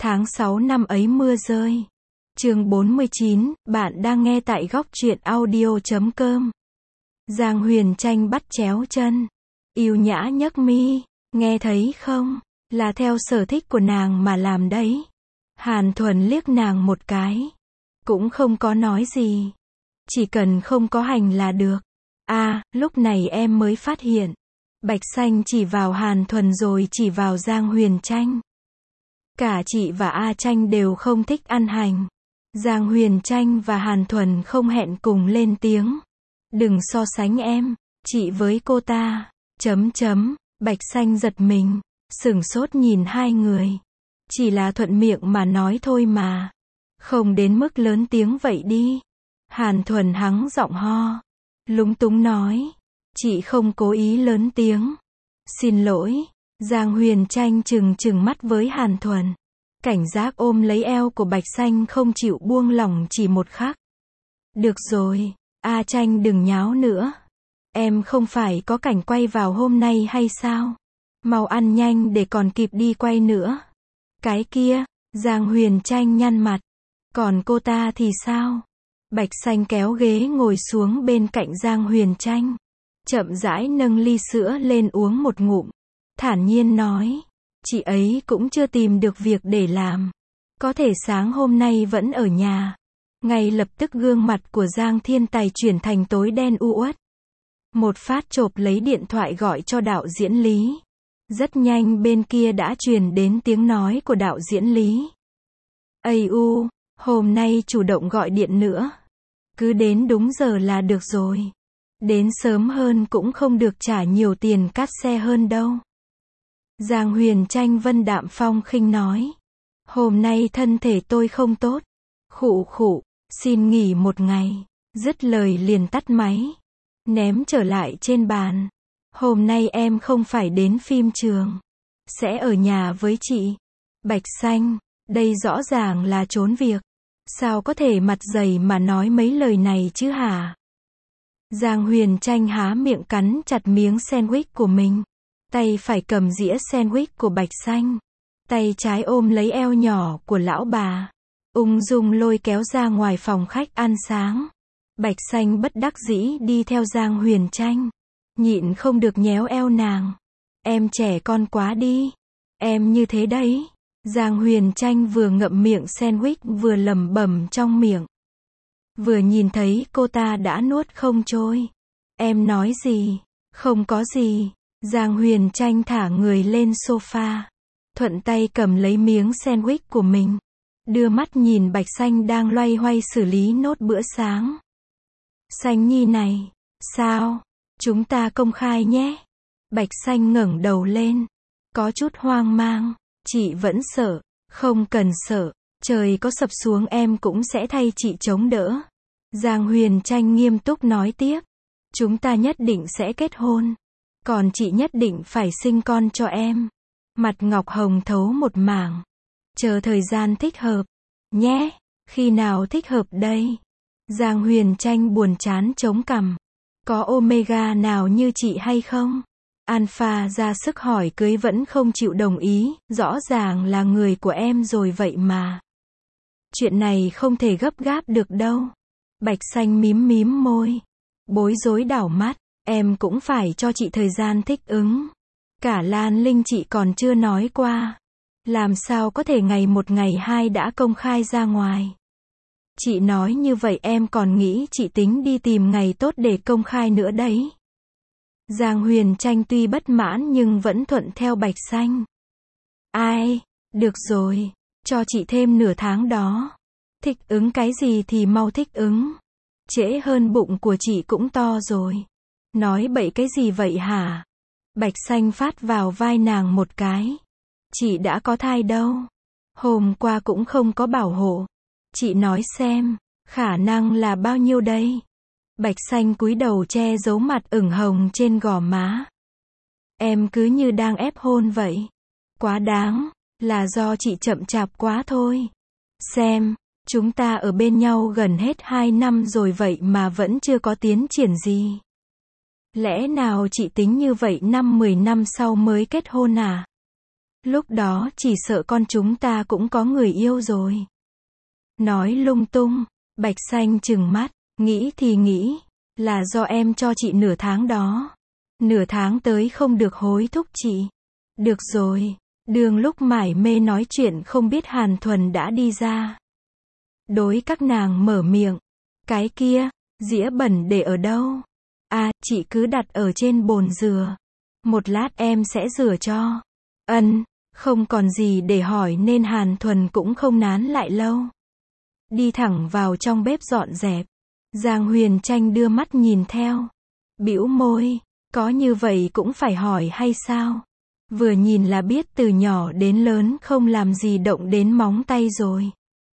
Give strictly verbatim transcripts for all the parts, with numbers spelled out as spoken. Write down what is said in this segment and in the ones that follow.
Tháng sáu năm ấy mưa rơi. Chương bốn mươi chín, bạn đang nghe tại góc truyện audio chấm com. Giang Huyền Tranh bắt chéo chân. Yêu nhã nhấc mi. Nghe thấy không? Là theo sở thích của nàng mà làm đấy. Hàn Thuần liếc nàng một cái. Cũng không có nói gì. Chỉ cần không có hành là được. À, lúc này em mới phát hiện. Bạch Xanh chỉ vào Hàn Thuần rồi chỉ vào Giang Huyền Tranh. Cả chị và A Tranh đều không thích ăn hành. Giang Huyền Tranh và Hàn Thuần không hẹn cùng lên tiếng. Đừng so sánh em, chị với cô ta. Chấm chấm, Bạch Xanh giật mình, sửng sốt nhìn hai người. Chỉ là thuận miệng mà nói thôi mà. Không đến mức lớn tiếng vậy đi. Hàn Thuần hắng giọng ho. Lúng túng nói. Chị không cố ý lớn tiếng. Xin lỗi. Giang Huyền Tranh trừng trừng mắt với Hàn Thuần. Cảnh giác ôm lấy eo của Bạch Xanh không chịu buông lỏng chỉ một khắc. Được rồi, A Tranh đừng nháo nữa. Em không phải có cảnh quay vào hôm nay hay sao? Mau ăn nhanh để còn kịp đi quay nữa. Cái kia, Giang Huyền Tranh nhăn mặt. Còn cô ta thì sao? Bạch Xanh kéo ghế ngồi xuống bên cạnh Giang Huyền Tranh. Chậm rãi nâng ly sữa lên uống một ngụm. Thản nhiên nói. Chị ấy cũng chưa tìm được việc để làm. Có thể sáng hôm nay vẫn ở nhà. Ngay lập tức gương mặt của Giang Thiên Tài chuyển thành tối đen u uất. Một phát chộp lấy điện thoại gọi cho đạo diễn Lý. Rất nhanh bên kia đã truyền đến tiếng nói của đạo diễn Lý. Ây u, hôm nay chủ động gọi điện nữa. Cứ đến đúng giờ là được rồi. Đến sớm hơn cũng không được trả nhiều tiền cát xe hơn đâu. Giang Huyền Tranh vân đạm phong khinh nói. Hôm nay thân thể tôi không tốt. Khụ khụ, xin nghỉ một ngày. Dứt lời liền tắt máy. Ném trở lại trên bàn. Hôm nay em không phải đến phim trường. Sẽ ở nhà với chị. Bạch Xanh, đây rõ ràng là trốn việc. Sao có thể mặt dày mà nói mấy lời này chứ hả? Giang Huyền Tranh há miệng cắn chặt miếng sandwich của mình. Tay phải cầm dĩa sandwich của Bạch Xanh. Tay trái ôm lấy eo nhỏ của lão bà. Ung dung lôi kéo ra ngoài phòng khách ăn sáng. Bạch Xanh bất đắc dĩ đi theo Giang Huyền Tranh. Nhịn không được nhéo eo nàng. Em trẻ con quá đi. Em như thế đấy. Giang Huyền Tranh vừa ngậm miệng sandwich vừa lẩm bẩm trong miệng. Vừa nhìn thấy cô ta đã nuốt không trôi. Em nói gì? Không có gì. Giang Huyền Tranh thả người lên sofa. Thuận tay cầm lấy miếng sandwich của mình. Đưa mắt nhìn Bạch Xanh đang loay hoay xử lý nốt bữa sáng. Xanh nhi này. Sao? Chúng ta công khai nhé. Bạch Xanh ngẩng đầu lên. Có chút hoang mang. Chị vẫn sợ. Không cần sợ. Trời có sập xuống em cũng sẽ thay chị chống đỡ. Giang Huyền Tranh nghiêm túc nói tiếp. Chúng ta nhất định sẽ kết hôn. Còn chị nhất định phải sinh con cho em. Mặt Ngọc Hồng thấu một mảng. Chờ thời gian thích hợp. Nhé. Khi nào thích hợp đây? Giang Huyền Tranh buồn chán chống cằm. Có Omega nào như chị hay không? Alpha ra sức hỏi cưới vẫn không chịu đồng ý. Rõ ràng là người của em rồi vậy mà. Chuyện này không thể gấp gáp được đâu. Bạch Xanh mím mím môi. Bối rối đảo mắt. Em cũng phải cho chị thời gian thích ứng. Cả Lan Linh chị còn chưa nói qua. Làm sao có thể ngày một ngày hai đã công khai ra ngoài. Chị nói như vậy em còn nghĩ chị tính đi tìm ngày tốt để công khai nữa đấy. Giang Huyền Tranh tuy bất mãn nhưng vẫn thuận theo Bạch Xanh. Ai, được rồi, cho chị thêm nửa tháng đó. Thích ứng cái gì thì mau thích ứng. Trễ hơn bụng của chị cũng to rồi. Nói bậy cái gì vậy hả? Bạch Xanh phát vào vai nàng một cái. Chị đã có thai đâu. Hôm qua cũng không có bảo hộ. Chị nói xem, khả năng là bao nhiêu đây? Bạch Xanh cúi đầu che giấu mặt ửng hồng trên gò má. Em cứ như đang ép hôn vậy. Quá đáng, là do chị chậm chạp quá thôi. Xem, chúng ta ở bên nhau gần hết hai năm rồi vậy mà vẫn chưa có tiến triển gì. Lẽ nào chị tính như vậy năm mười năm sau mới kết hôn à? Lúc đó chỉ sợ con chúng ta cũng có người yêu rồi. Nói lung tung, Bạch Xanh trừng mắt, nghĩ thì nghĩ, là do em cho chị nửa tháng đó. Nửa tháng tới không được hối thúc chị. Được rồi, đường lúc mải mê nói chuyện không biết Hàn Thuần đã đi ra. Đối các nàng mở miệng, cái kia, dĩa bẩn để ở đâu? À, chị cứ đặt ở trên bồn rửa. Một lát em sẽ rửa cho. Ân, không còn gì để hỏi nên Hàn Thuần cũng không nán lại lâu. Đi thẳng vào trong bếp dọn dẹp. Giang Huyền Tranh đưa mắt nhìn theo. Bĩu môi, có như vậy cũng phải hỏi hay sao? Vừa nhìn là biết từ nhỏ đến lớn không làm gì động đến móng tay rồi.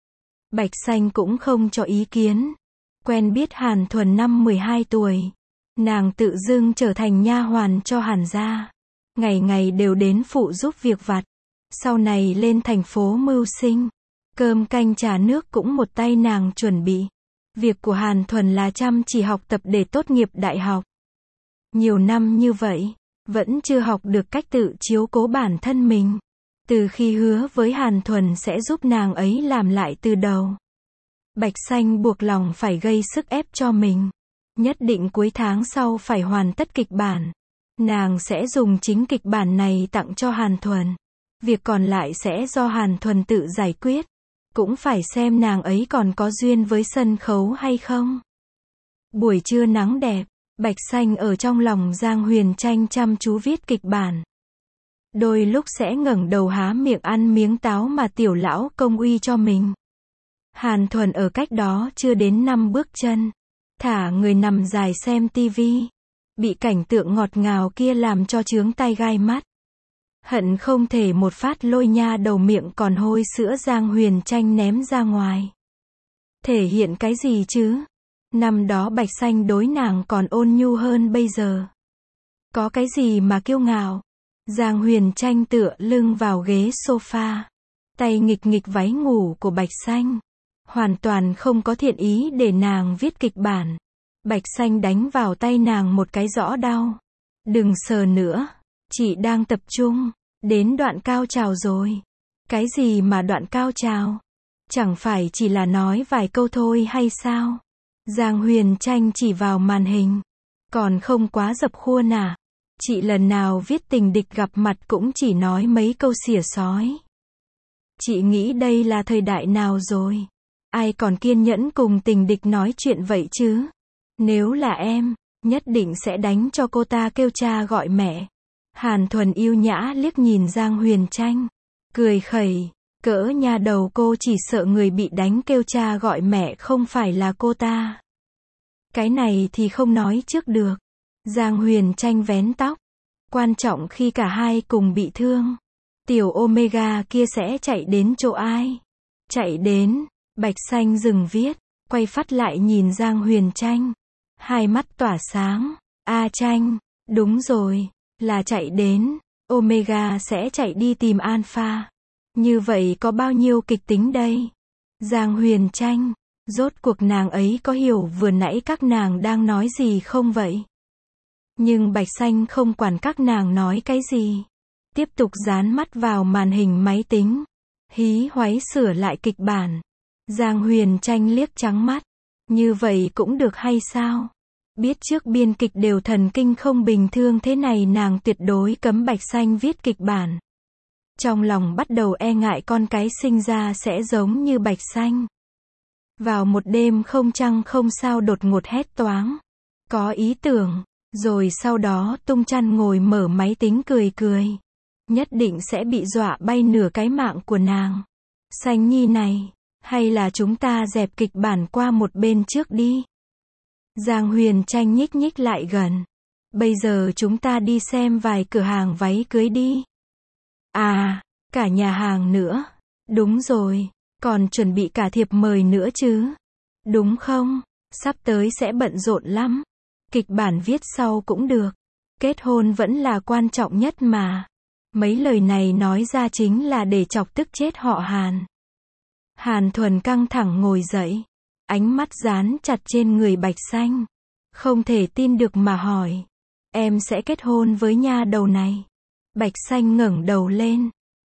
Bạch Xanh cũng không cho ý kiến. Quen biết Hàn Thuần năm mười hai tuổi. Nàng tự dưng trở thành nha hoàn cho Hàn gia. Ngày ngày đều đến phụ giúp việc vặt. Sau này lên thành phố mưu sinh. Cơm canh trà nước cũng một tay nàng chuẩn bị. Việc của Hàn Thuần là chăm chỉ học tập để tốt nghiệp đại học. Nhiều năm như vậy, vẫn chưa học được cách tự chiếu cố bản thân mình. Từ khi hứa với Hàn Thuần sẽ giúp nàng ấy làm lại từ đầu. Bạch Xanh buộc lòng phải gây sức ép cho mình. Nhất định cuối tháng sau phải hoàn tất kịch bản. Nàng sẽ dùng chính kịch bản này tặng cho Hàn Thuần. Việc còn lại sẽ do Hàn Thuần tự giải quyết. Cũng phải xem nàng ấy còn có duyên với sân khấu hay không. Buổi trưa nắng đẹp, Bạch Xanh ở trong lòng Giang Huyền Tranh chăm chú viết kịch bản. Đôi lúc sẽ ngẩng đầu há miệng ăn miếng táo mà tiểu lão công uy cho mình. Hàn Thuần ở cách đó chưa đến năm bước chân. Thả người nằm dài xem tivi. Bị cảnh tượng ngọt ngào kia làm cho chướng tai gai mắt. Hận không thể một phát lôi nha đầu miệng còn hôi sữa Giang Huyền Tranh ném ra ngoài. Thể hiện cái gì chứ? Năm đó Bạch Xanh đối nàng còn ôn nhu hơn bây giờ. Có cái gì mà kiêu ngạo? Giang Huyền Tranh tựa lưng vào ghế sofa. Tay nghịch nghịch váy ngủ của Bạch Xanh. Hoàn toàn không có thiện ý để nàng viết kịch bản. Bạch Xanh đánh vào tay nàng một cái rõ đau. Đừng sờ nữa. Chị đang tập trung. Đến đoạn cao trào rồi. Cái gì mà đoạn cao trào? Chẳng phải chỉ là nói vài câu thôi hay sao? Giang Huyền Tranh chỉ vào màn hình. Còn không quá dập khuôn à? Chị lần nào viết tình địch gặp mặt cũng chỉ nói mấy câu xỉa xói. Chị nghĩ đây là thời đại nào rồi? Ai còn kiên nhẫn cùng tình địch nói chuyện vậy chứ? Nếu là em, nhất định sẽ đánh cho cô ta kêu cha gọi mẹ. Hàn Thuần yêu nhã liếc nhìn Giang Huyền Tranh. Cười khẩy. Cỡ nhà đầu cô chỉ sợ người bị đánh kêu cha gọi mẹ không phải là cô ta. Cái này thì không nói trước được. Giang Huyền Tranh vén tóc. Quan trọng khi cả hai cùng bị thương. Tiểu Omega kia sẽ chạy đến chỗ ai? Chạy đến. Bạch Xanh dừng viết. Quay phát lại nhìn Giang Huyền Tranh. Hai mắt tỏa sáng. A Tranh. Đúng rồi. Là chạy đến. Omega sẽ chạy đi tìm Alpha. Như vậy có bao nhiêu kịch tính đây? Giang Huyền Tranh. Rốt cuộc nàng ấy có hiểu vừa nãy các nàng đang nói gì không vậy? Nhưng Bạch Xanh không quản các nàng nói cái gì. Tiếp tục dán mắt vào màn hình máy tính. Hí hoáy sửa lại kịch bản. Giang Huyền Tranh liếc trắng mắt. Như vậy cũng được hay sao? Biết trước biên kịch đều thần kinh không bình thường thế này nàng tuyệt đối cấm Bạch Xanh viết kịch bản. Trong lòng bắt đầu e ngại con cái sinh ra sẽ giống như Bạch Xanh. Vào một đêm không trăng không sao đột ngột hét toáng. Có ý tưởng. Rồi sau đó tung chăn ngồi mở máy tính cười cười. Nhất định sẽ bị dọa bay nửa cái mạng của nàng. Xanh nhi này. Hay là chúng ta dẹp kịch bản qua một bên trước đi. Giang Huyền Tranh nhích nhích lại gần. Bây giờ chúng ta đi xem vài cửa hàng váy cưới đi. À, cả nhà hàng nữa. Đúng rồi, còn chuẩn bị cả thiệp mời nữa chứ. Đúng không? Sắp tới sẽ bận rộn lắm. Kịch bản viết sau cũng được. Kết hôn vẫn là quan trọng nhất mà. Mấy lời này nói ra chính là để chọc tức chết họ Hàn. Hàn Thuần căng thẳng ngồi dậy. Ánh mắt dán chặt trên người Bạch Xanh. Không thể tin được mà hỏi. Em sẽ kết hôn với nha đầu này. Bạch Xanh ngẩng đầu lên.